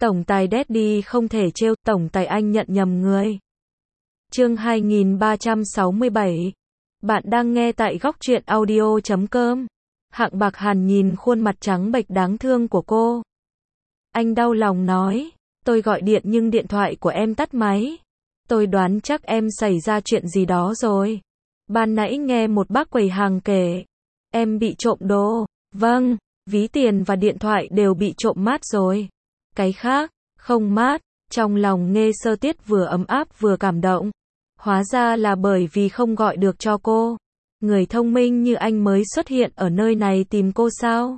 Tổng tài Daddy không thể trêu, tổng tài anh nhận nhầm người. Chương 2367. Bạn đang nghe tại góc truyện audio.com. Hạng Bạc Hàn nhìn khuôn mặt trắng bệch đáng thương của cô. Anh đau lòng nói, tôi gọi điện nhưng điện thoại của em tắt máy. Tôi đoán chắc em xảy ra chuyện gì đó rồi. Ban nãy nghe một bác quầy hàng kể, em bị trộm đồ. Vâng, ví tiền và điện thoại đều bị trộm mát rồi. Cái khác, không mát. Trong lòng Nghê Sơ Tiết vừa ấm áp vừa cảm động. Hóa ra là bởi vì không gọi được cho cô. Người thông minh như anh mới xuất hiện ở nơi này tìm cô sao?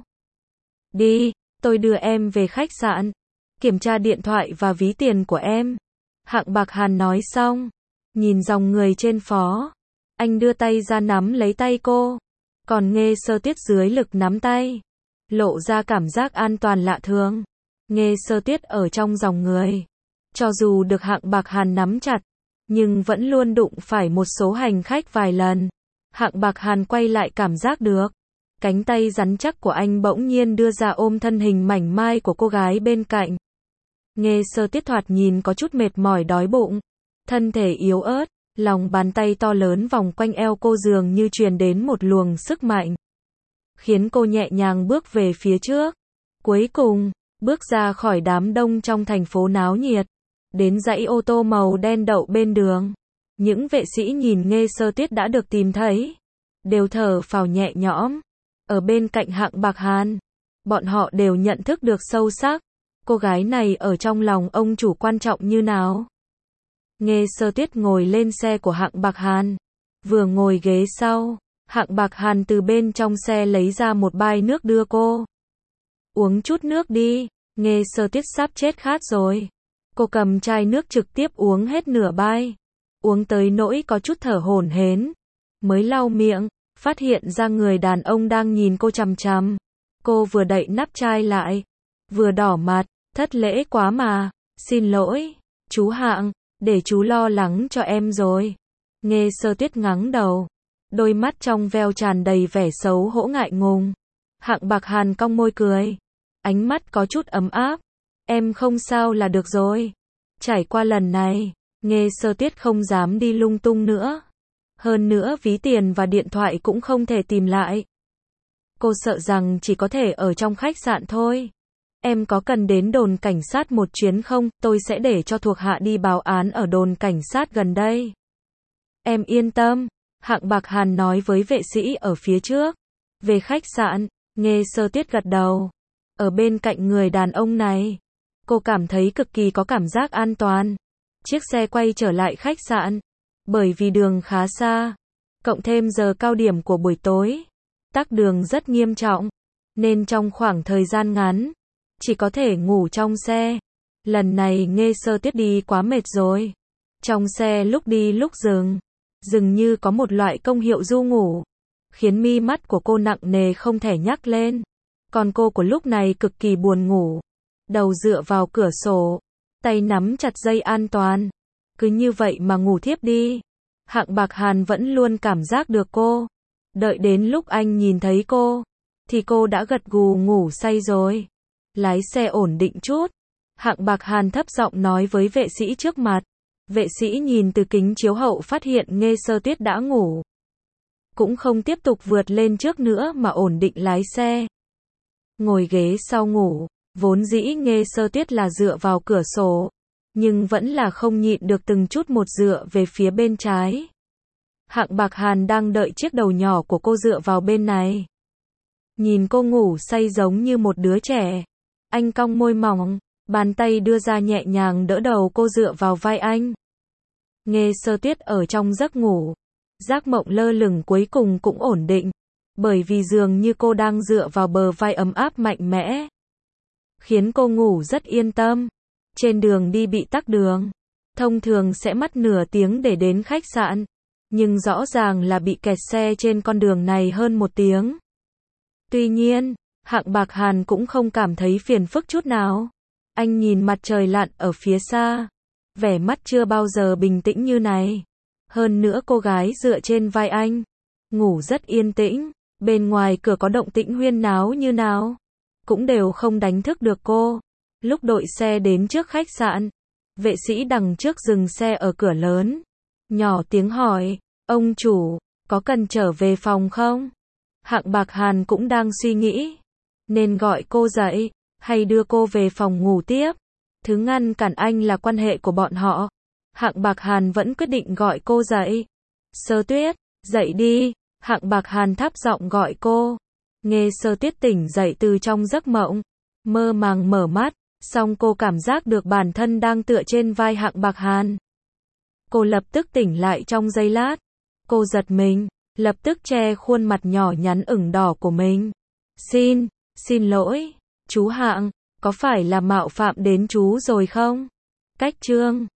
Đi, tôi đưa em về khách sạn. Kiểm tra điện thoại và ví tiền của em. Hạng Bạc Hàn nói xong, nhìn dòng người trên phố. Anh đưa tay ra nắm lấy tay cô. Còn Nghê Sơ Tiết dưới lực nắm tay, lộ ra cảm giác an toàn lạ thường. Nghê Sơ Tiết ở trong dòng người, cho dù được Hạng Bạc Hàn nắm chặt, nhưng vẫn luôn đụng phải một số hành khách vài lần. Hạng Bạc Hàn quay lại cảm giác được, cánh tay rắn chắc của anh bỗng nhiên đưa ra ôm thân hình mảnh mai của cô gái bên cạnh. Nghê Sơ Tiết thoạt nhìn có chút mệt mỏi đói bụng, thân thể yếu ớt, lòng bàn tay to lớn vòng quanh eo cô dường như truyền đến một luồng sức mạnh, khiến cô nhẹ nhàng bước về phía trước. Cuối cùng, bước ra khỏi đám đông trong thành phố náo nhiệt, đến dãy ô tô màu đen đậu bên đường. Những vệ sĩ nhìn Nghê Sơ Tiết đã được tìm thấy, đều thở phào nhẹ nhõm. Ở bên cạnh Hạng Bạc Hàn, bọn họ đều nhận thức được sâu sắc, cô gái này ở trong lòng ông chủ quan trọng như nào. Nghê Sơ Tiết ngồi lên xe của Hạng Bạc Hàn. Vừa ngồi ghế sau, Hạng Bạc Hàn từ bên trong xe lấy ra một bai nước đưa cô. Uống chút nước đi, Nghê Sơ Tiết sắp chết khát rồi. Cô cầm chai nước trực tiếp uống hết nửa bai. Uống tới nỗi có chút thở hổn hển, mới lau miệng, phát hiện ra người đàn ông đang nhìn cô chằm chằm. Cô vừa đậy nắp chai lại, vừa đỏ mặt, thất lễ quá mà, xin lỗi, chú Hạng, để chú lo lắng cho em rồi. Nghê Sơ Tiết ngắng đầu, đôi mắt trong veo tràn đầy vẻ xấu hổ ngại ngùng. Hạng Bạc Hàn cong môi cười, ánh mắt có chút ấm áp. Em không sao là được rồi. Trải qua lần này, Nghê Sơ Tiết không dám đi lung tung nữa. Hơn nữa ví tiền và điện thoại cũng không thể tìm lại. Cô sợ rằng chỉ có thể ở trong khách sạn thôi. Em có cần đến đồn cảnh sát một chuyến không? Tôi sẽ để cho thuộc hạ đi báo án ở đồn cảnh sát gần đây. Em yên tâm, Hạng Bạc Hàn nói với vệ sĩ ở phía trước. Về khách sạn, Nghê Sơ Tiết gật đầu. Ở bên cạnh người đàn ông này, cô cảm thấy cực kỳ có cảm giác an toàn. Chiếc xe quay trở lại khách sạn. Bởi vì đường khá xa, cộng thêm giờ cao điểm của buổi tối, tắc đường rất nghiêm trọng, nên trong khoảng thời gian ngắn, chỉ có thể ngủ trong xe. Lần này Nghê Sơ Tiết đi quá mệt rồi. Trong xe lúc đi lúc dừng, dường như có một loại công hiệu du ngủ, khiến mi mắt của cô nặng nề không thể nhắc lên. Còn cô của lúc này cực kỳ buồn ngủ, đầu dựa vào cửa sổ, tay nắm chặt dây an toàn. Cứ như vậy mà ngủ thiếp đi. Hạng Bạc Hàn vẫn luôn cảm giác được cô. Đợi đến lúc anh nhìn thấy cô, thì cô đã gật gù ngủ say rồi. Lái xe ổn định chút. Hạng Bạc Hàn thấp giọng nói với vệ sĩ trước mặt. Vệ sĩ nhìn từ kính chiếu hậu phát hiện Nghê Sơ Tiết đã ngủ. Cũng không tiếp tục vượt lên trước nữa mà ổn định lái xe. Ngồi ghế sau ngủ, vốn dĩ Nghê Sơ Tiết là dựa vào cửa sổ, nhưng vẫn là không nhịn được từng chút một dựa về phía bên trái. Hạng Bạc Hàn đang đợi chiếc đầu nhỏ của cô dựa vào bên này. Nhìn cô ngủ say giống như một đứa trẻ. Anh cong môi mỏng, bàn tay đưa ra nhẹ nhàng đỡ đầu cô dựa vào vai anh. Nghê Sơ Tiết ở trong giấc ngủ, giác mộng lơ lửng cuối cùng cũng ổn định. Bởi vì dường như cô đang dựa vào bờ vai ấm áp mạnh mẽ, khiến cô ngủ rất yên tâm. Trên đường đi bị tắc đường, thông thường sẽ mất nửa tiếng để đến khách sạn, nhưng rõ ràng là bị kẹt xe trên con đường này hơn 1 tiếng. Tuy nhiên, Hạng Bạc Hàn cũng không cảm thấy phiền phức chút nào. Anh nhìn mặt trời lặn ở phía xa, vẻ mắt chưa bao giờ bình tĩnh như này. Hơn nữa cô gái dựa trên vai anh, ngủ rất yên tĩnh. Bên ngoài cửa có động tĩnh huyên náo như nào, cũng đều không đánh thức được cô. Lúc đội xe đến trước khách sạn, vệ sĩ đằng trước dừng xe ở cửa lớn. Nhỏ tiếng hỏi, ông chủ, có cần trở về phòng không? Hạng Bạc Hàn cũng đang suy nghĩ, nên gọi cô dậy, hay đưa cô về phòng ngủ tiếp. Thứ ngăn cản anh là quan hệ của bọn họ. Hạng Bạc Hàn vẫn quyết định gọi cô dậy. Sơ Tuyết, dậy đi. Hạng Bạc Hàn thấp giọng gọi cô. Nghe Sơ Tuyết tỉnh dậy từ trong giấc mộng, mơ màng mở mắt, song cô cảm giác được bản thân đang tựa trên vai Hạng Bạc Hàn. Cô lập tức tỉnh lại trong giây lát. Cô giật mình, lập tức che khuôn mặt nhỏ nhắn ửng đỏ của mình. Xin lỗi, chú Hạng, có phải là mạo phạm đến chú rồi không? Cách chương